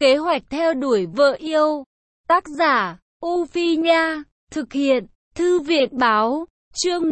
Kế hoạch theo đuổi vợ yêu. Tác giả, U Phi Nha. Thực hiện, Thư viện Báo. Chương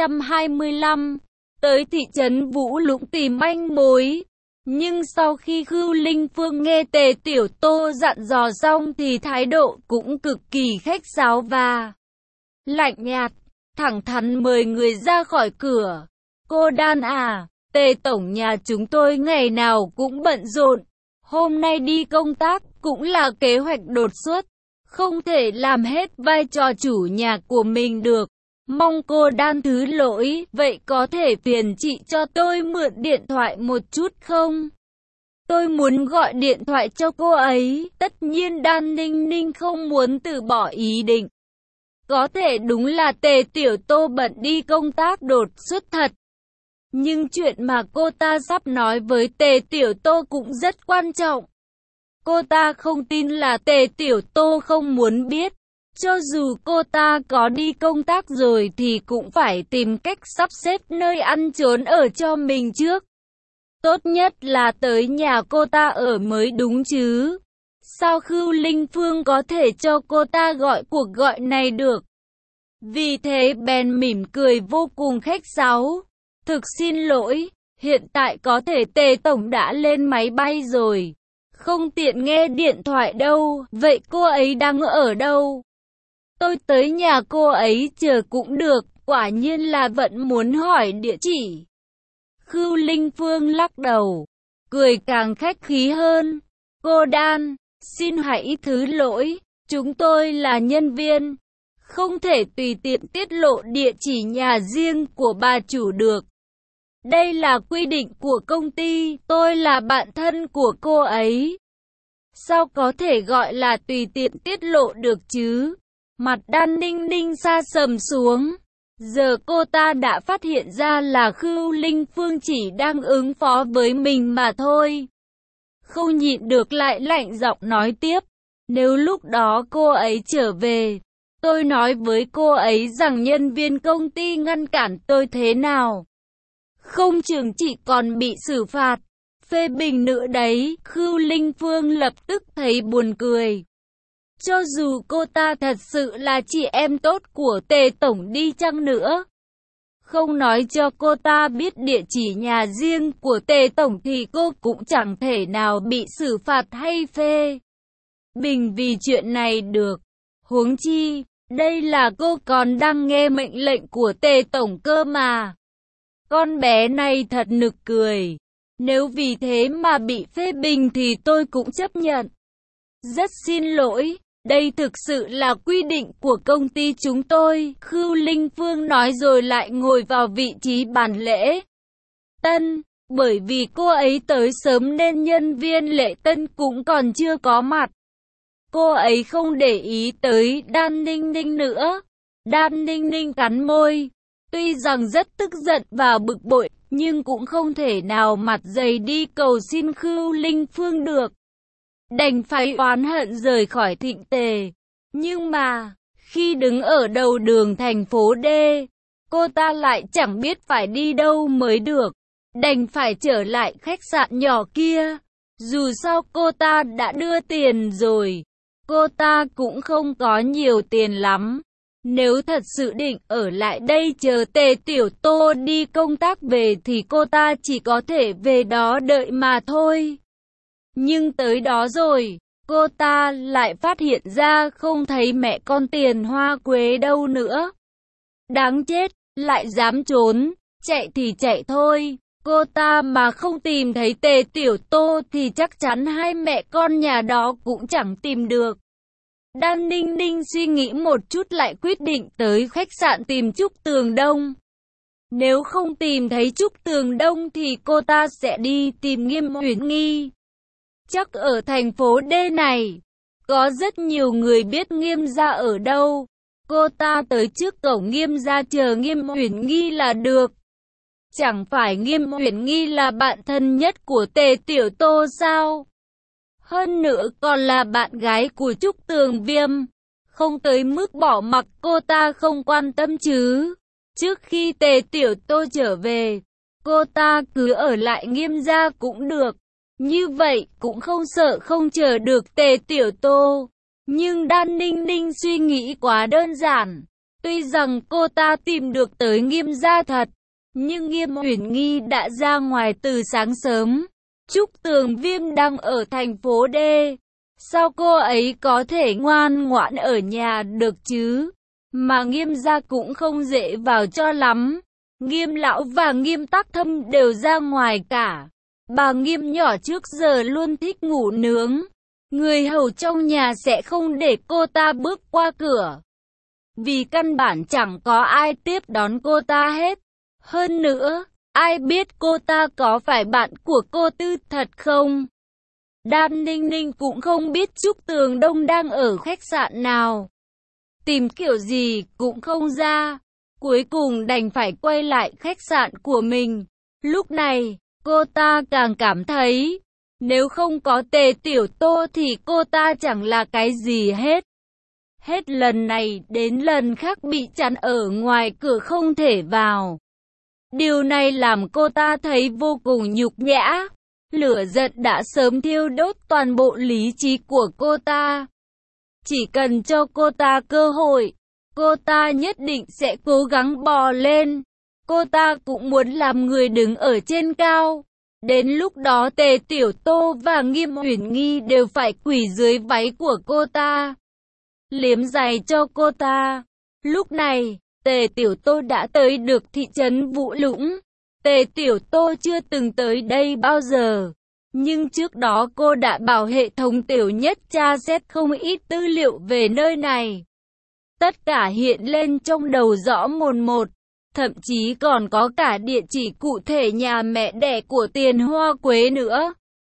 525. Tới thị trấn Vũ Lũng tìm manh mối. Nhưng sau khi Khưu Linh Phương nghe Tề Tiểu Tô dặn dò xong thì thái độ cũng cực kỳ khách sáo và lạnh nhạt, thẳng thắn mời người ra khỏi cửa. Cô Đan à, Tề tổng nhà chúng tôi ngày nào cũng bận rộn. Hôm nay đi công tác cũng là kế hoạch đột xuất, không thể làm hết vai trò chủ nhà của mình được. Mong cô Đan thứ lỗi, vậy có thể phiền chị cho tôi mượn điện thoại một chút không? Tôi muốn gọi điện thoại cho cô ấy. Tất nhiên Đan Ninh Ninh không muốn từ bỏ ý định. Có thể đúng là Tề Tiểu Tô bận đi công tác đột xuất thật. Nhưng chuyện mà cô ta sắp nói với Tề Tiểu Tô cũng rất quan trọng. Cô ta không tin là Tề Tiểu Tô không muốn biết. Cho dù cô ta có đi công tác rồi thì cũng phải tìm cách sắp xếp nơi ăn trốn ở cho mình trước. Tốt nhất là tới nhà cô ta ở mới đúng chứ. Sao Khưu Linh Phương có thể cho cô ta gọi cuộc gọi này được? Vì thế bèn mỉm cười vô cùng khách sáo. Thực xin lỗi, hiện tại có thể Tề tổng đã lên máy bay rồi. Không tiện nghe điện thoại đâu, vậy cô ấy đang ở đâu? Tôi tới nhà cô ấy chờ cũng được, quả nhiên là vẫn muốn hỏi địa chỉ. Khưu Linh Phương lắc đầu, cười càng khách khí hơn. Cô Đan, xin hãy thứ lỗi, chúng tôi là nhân viên, không thể tùy tiện tiết lộ địa chỉ nhà riêng của bà chủ được. Đây là quy định của công ty, tôi là bạn thân của cô ấy. Sao có thể gọi là tùy tiện tiết lộ được chứ? Mặt Đan Ninh Ninh sa sầm xuống. Giờ cô ta đã phát hiện ra là Khưu Linh Phương chỉ đang ứng phó với mình mà thôi. Không nhịn được lại lạnh giọng nói tiếp. Nếu lúc đó cô ấy trở về, tôi nói với cô ấy rằng nhân viên công ty ngăn cản tôi thế nào. Không chừng chị còn bị xử phạt, phê bình nữa đấy. Khưu Linh Phương lập tức thấy buồn cười. Cho dù cô ta thật sự là chị em tốt của Tề tổng đi chăng nữa, không nói cho cô ta biết địa chỉ nhà riêng của Tề tổng thì cô cũng chẳng thể nào bị xử phạt hay phê bình vì chuyện này được. Huống chi, đây là cô còn đang nghe mệnh lệnh của Tề tổng cơ mà. Con bé này thật nực cười. Nếu vì thế mà bị phê bình thì tôi cũng chấp nhận. Rất xin lỗi, đây thực sự là quy định của công ty chúng tôi. Khưu Linh Phương nói rồi lại ngồi vào vị trí bàn lễ tân. Bởi vì cô ấy tới sớm nên nhân viên lễ tân cũng còn chưa có mặt. Cô ấy không để ý tới Đan Ninh Ninh nữa. Đan Ninh Ninh cắn môi. Tuy rằng rất tức giận và bực bội, nhưng cũng không thể nào mặt dày đi cầu xin Khưu Linh Phương được. Đành phải oán hận rời khỏi Thịnh Tề. Nhưng mà, khi đứng ở đầu đường thành phố D, cô ta lại chẳng biết phải đi đâu mới được. Đành phải trở lại khách sạn nhỏ kia. Dù sao cô ta đã đưa tiền rồi, cô ta cũng không có nhiều tiền lắm. Nếu thật sự định ở lại đây chờ Tề Tiểu Tô đi công tác về thì cô ta chỉ có thể về đó đợi mà thôi. Nhưng tới đó rồi, cô ta lại phát hiện ra không thấy mẹ con Tiền Hoa Quế đâu nữa. Đáng chết, lại dám trốn, chạy thì chạy thôi. Cô ta mà không tìm thấy Tề Tiểu Tô thì chắc chắn hai mẹ con nhà đó cũng chẳng tìm được. Đan Ninh Ninh suy nghĩ một chút lại quyết định tới khách sạn tìm Trúc Tường Đông. Nếu không tìm thấy Trúc Tường Đông thì cô ta sẽ đi tìm Nghiêm Uyển Nghi. Chắc ở thành phố D này, có rất nhiều người biết Nghiêm gia ở đâu. Cô ta tới trước cổng Nghiêm gia chờ Nghiêm Uyển Nghi là được. Chẳng phải Nghiêm Uyển Nghi là bạn thân nhất của Tề Tiểu Tô sao? Hơn nữa còn là bạn gái của Trúc Tường Viêm. Không tới mức bỏ mặc cô ta không quan tâm chứ. Trước khi Tề Tiểu Tô trở về, cô ta cứ ở lại Nghiêm gia cũng được. Như vậy cũng không sợ không chờ được Tề Tiểu Tô. Nhưng Đan Ninh Ninh suy nghĩ quá đơn giản. Tuy rằng cô ta tìm được tới Nghiêm gia thật, nhưng Nghiêm Uyển Nghi đã ra ngoài từ sáng sớm. Trúc Tường Viêm đang ở thành phố D. Sao cô ấy có thể ngoan ngoãn ở nhà được chứ? Mà Nghiêm gia cũng không dễ vào cho lắm. Nghiêm lão và Nghiêm Tắc Thâm đều ra ngoài cả. Bà Nghiêm nhỏ trước giờ luôn thích ngủ nướng. Người hầu trong nhà sẽ không để cô ta bước qua cửa. Vì căn bản chẳng có ai tiếp đón cô ta hết. Hơn nữa, ai biết cô ta có phải bạn của cô Tư thật không? Đan Ninh Ninh cũng không biết Trúc Tường Đông đang ở khách sạn nào. Tìm kiểu gì cũng không ra. Cuối cùng đành phải quay lại khách sạn của mình. Lúc này, cô ta càng cảm thấy, nếu không có Tề Tiểu Tô thì cô ta chẳng là cái gì hết. Hết lần này đến lần khác bị chặn ở ngoài cửa không thể vào. Điều này làm cô ta thấy vô cùng nhục nhã. Lửa giận đã sớm thiêu đốt toàn bộ lý trí của cô ta. Chỉ cần cho cô ta cơ hội, cô ta nhất định sẽ cố gắng bò lên. Cô ta cũng muốn làm người đứng ở trên cao. Đến lúc đó Tề Tiểu Tô và Nghiêm Uyển Nghi đều phải quỳ dưới váy của cô ta, liếm giày cho cô ta. Lúc này, Tề Tiểu Tô đã tới được thị trấn Vũ Lũng. Tề Tiểu Tô chưa từng tới đây bao giờ. Nhưng trước đó cô đã bảo hệ thống Tiểu Nhất tra xét không ít tư liệu về nơi này. Tất cả hiện lên trong đầu rõ mồn một. Thậm chí còn có cả địa chỉ cụ thể nhà mẹ đẻ của Tiền Hoa Quế nữa.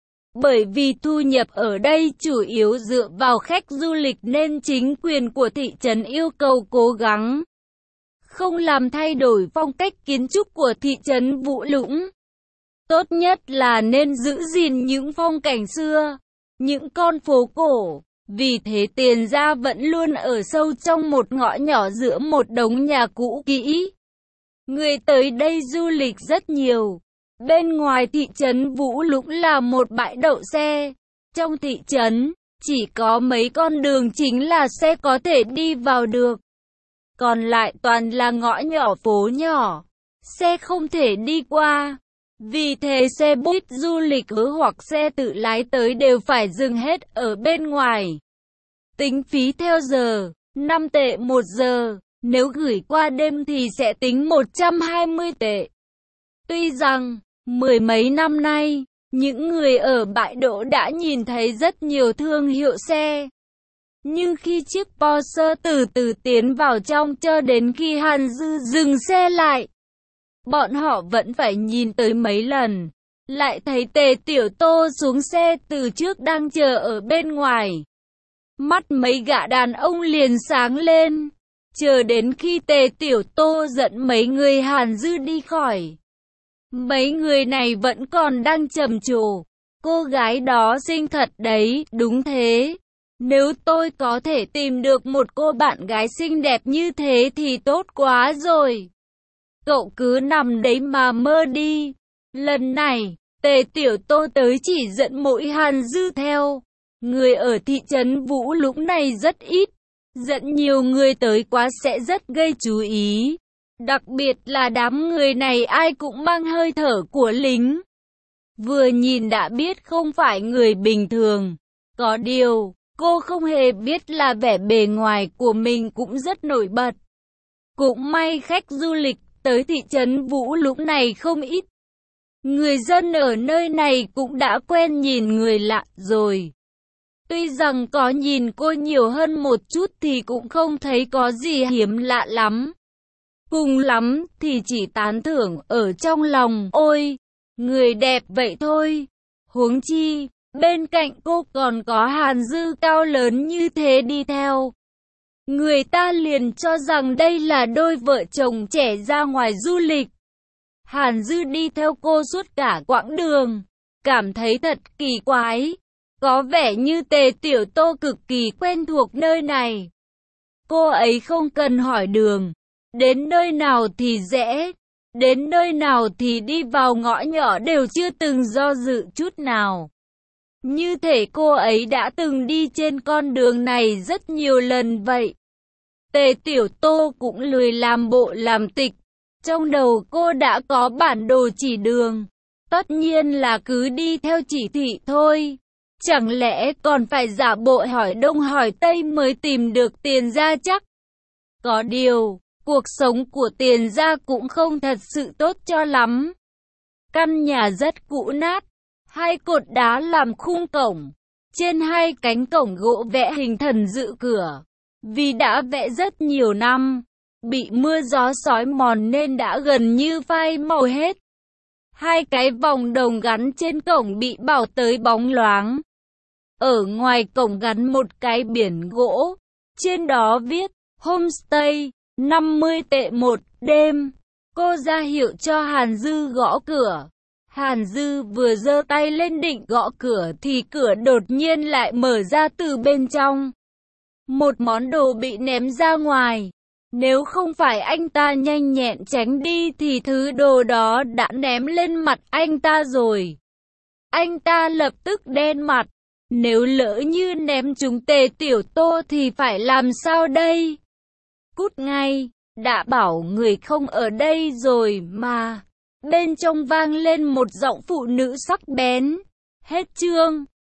Bởi vì thu nhập ở đây chủ yếu dựa vào khách du lịch nên chính quyền của thị trấn yêu cầu cố gắng không làm thay đổi phong cách kiến trúc của thị trấn Vũ Lũng. Tốt nhất là nên giữ gìn những phong cảnh xưa, những con phố cổ. Vì thế Tiền gia vẫn luôn ở sâu trong một ngõ nhỏ giữa một đống nhà cũ kỹ. Người tới đây du lịch rất nhiều. Bên ngoài thị trấn Vũ Lũng là một bãi đậu xe. Trong thị trấn, chỉ có mấy con đường chính là xe có thể đi vào được. Còn lại toàn là ngõ nhỏ phố nhỏ, xe không thể đi qua. Vì thế xe buýt du lịch hoặc xe tự lái tới đều phải dừng hết ở bên ngoài. Tính phí theo giờ, 5 tệ 1 giờ. Nếu gửi qua đêm thì sẽ tính 120 tệ. Tuy rằng, mười mấy năm nay, những người ở bãi đỗ đã nhìn thấy rất nhiều thương hiệu xe. Nhưng khi chiếc Porsche từ từ tiến vào trong cho đến khi Hàn Dư dừng xe lại, bọn họ vẫn phải nhìn tới mấy lần. Lại thấy Tề Tiểu Tô xuống xe từ trước đang chờ ở bên ngoài. Mắt mấy gã đàn ông liền sáng lên. Chờ đến khi Tề Tiểu Tô dẫn mấy người Hàn Dư đi khỏi. Mấy người này vẫn còn đang trầm trồ. Cô gái đó xinh thật đấy, đúng thế. Nếu tôi có thể tìm được một cô bạn gái xinh đẹp như thế thì tốt quá rồi. Cậu cứ nằm đấy mà mơ đi. Lần này, Tề Tiểu Tô tới chỉ dẫn mỗi Hàn Dư theo. Người ở thị trấn Vũ Lũng này rất ít. Dẫn nhiều người tới quá sẽ rất gây chú ý. Đặc biệt là đám người này ai cũng mang hơi thở của lính. Vừa nhìn đã biết không phải người bình thường. Có điều, cô không hề biết là vẻ bề ngoài của mình cũng rất nổi bật. Cũng may khách du lịch tới thị trấn Vũ Lũng này không ít. Người dân ở nơi này cũng đã quen nhìn người lạ rồi. Tuy rằng có nhìn cô nhiều hơn một chút thì cũng không thấy có gì hiếm lạ lắm. Cùng lắm thì chỉ tán thưởng ở trong lòng, ôi, người đẹp vậy thôi. Huống chi, bên cạnh cô còn có Hàn Dư cao lớn như thế đi theo. Người ta liền cho rằng đây là đôi vợ chồng trẻ ra ngoài du lịch. Hàn Dư đi theo cô suốt cả quãng đường, cảm thấy thật kỳ quái. Có vẻ như Tề Tiểu Tô cực kỳ quen thuộc nơi này. Cô ấy không cần hỏi đường. Đến nơi nào thì rẽ, Đến nơi nào thì đi vào ngõ nhỏ đều chưa từng do dự chút nào. Như thể cô ấy đã từng đi trên con đường này rất nhiều lần vậy. Tề Tiểu Tô cũng lười làm bộ làm tịch. Trong đầu cô đã có bản đồ chỉ đường. Tất nhiên là cứ đi theo chỉ thị thôi. Chẳng lẽ còn phải giả bộ hỏi đông hỏi tây mới tìm được Tiền gia chắc? Có điều, cuộc sống của Tiền gia cũng không thật sự tốt cho lắm. Căn nhà rất cũ nát, hai cột đá làm khung cổng. Trên hai cánh cổng gỗ vẽ hình thần dự cửa. Vì đã vẽ rất nhiều năm, bị mưa gió xói mòn nên đã gần như phai màu hết. Hai cái vòng đồng gắn trên cổng bị bảo tới bóng loáng. Ở ngoài cổng gắn một cái biển gỗ, trên đó viết Homestay, 50 tệ một đêm. Cô ra hiệu cho Hàn Dư gõ cửa. Hàn Dư vừa giơ tay lên định gõ cửa thì cửa đột nhiên lại mở ra từ bên trong. Một món đồ bị ném ra ngoài. Nếu không phải anh ta nhanh nhẹn tránh đi thì thứ đồ đó đã ném lên mặt anh ta rồi. Anh ta lập tức đen mặt. Nếu lỡ như ném trúng Tề Tiểu Tô thì phải làm sao đây? Cút ngay, đã bảo người không ở đây rồi mà. Bên trong vang lên một giọng phụ nữ sắc bén. Hết chương.